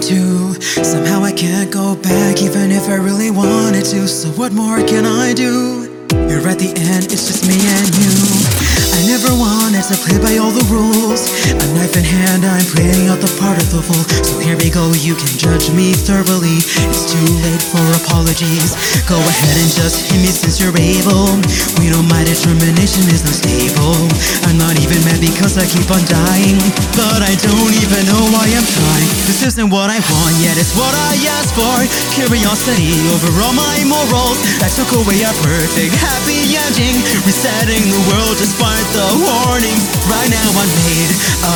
to. Somehow I can't go back even if I really wanted to. So what more can I do? Here at the end, it's just me and you. I never wanted to play by all the rules. A knife in hand, I'm playing out the part of the fool. So here we go, you can judge me thoroughly. It's too late for apologies. Go ahead and just hit me since you're able. We know my determination is unstable. I'm not even mad because I keep on dying, but I don't even know why I'm trying. This isn't what I want, yet it's what I asked for. Curiosity over all my morals that took away a perfect happy ending. Resetting the world despite the warnings. Right now I'm made of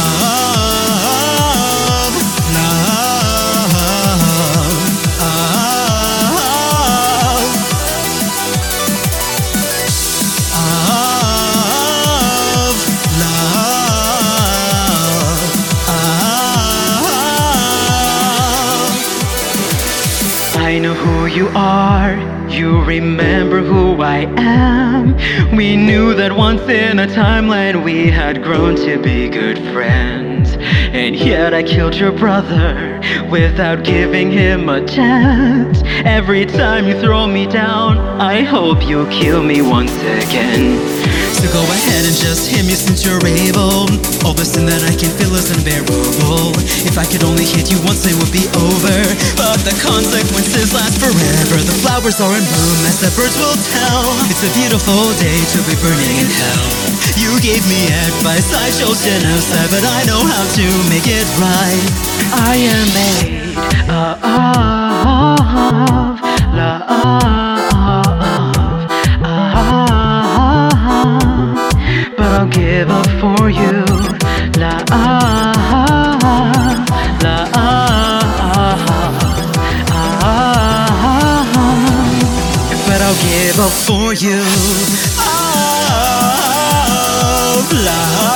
I know who you are, you remember who I am. We knew that once in a timeline we had grown to be good friends. And yet I killed your brother without giving him a chance. Every time you throw me down, I hope you'll kill me once again. So go ahead and just hit me since you're able. All the sin that I can feel is unbearable. If I could only hit you once, it would be over, but the consequences last forever. The flowers are in bloom as the birds will tell. It's a beautiful day to be burning in hell. You gave me advice, I chose genocide, but I know how to make it right. I am made of love. But I'll give up for you. But I'll give up for you. Oh, love.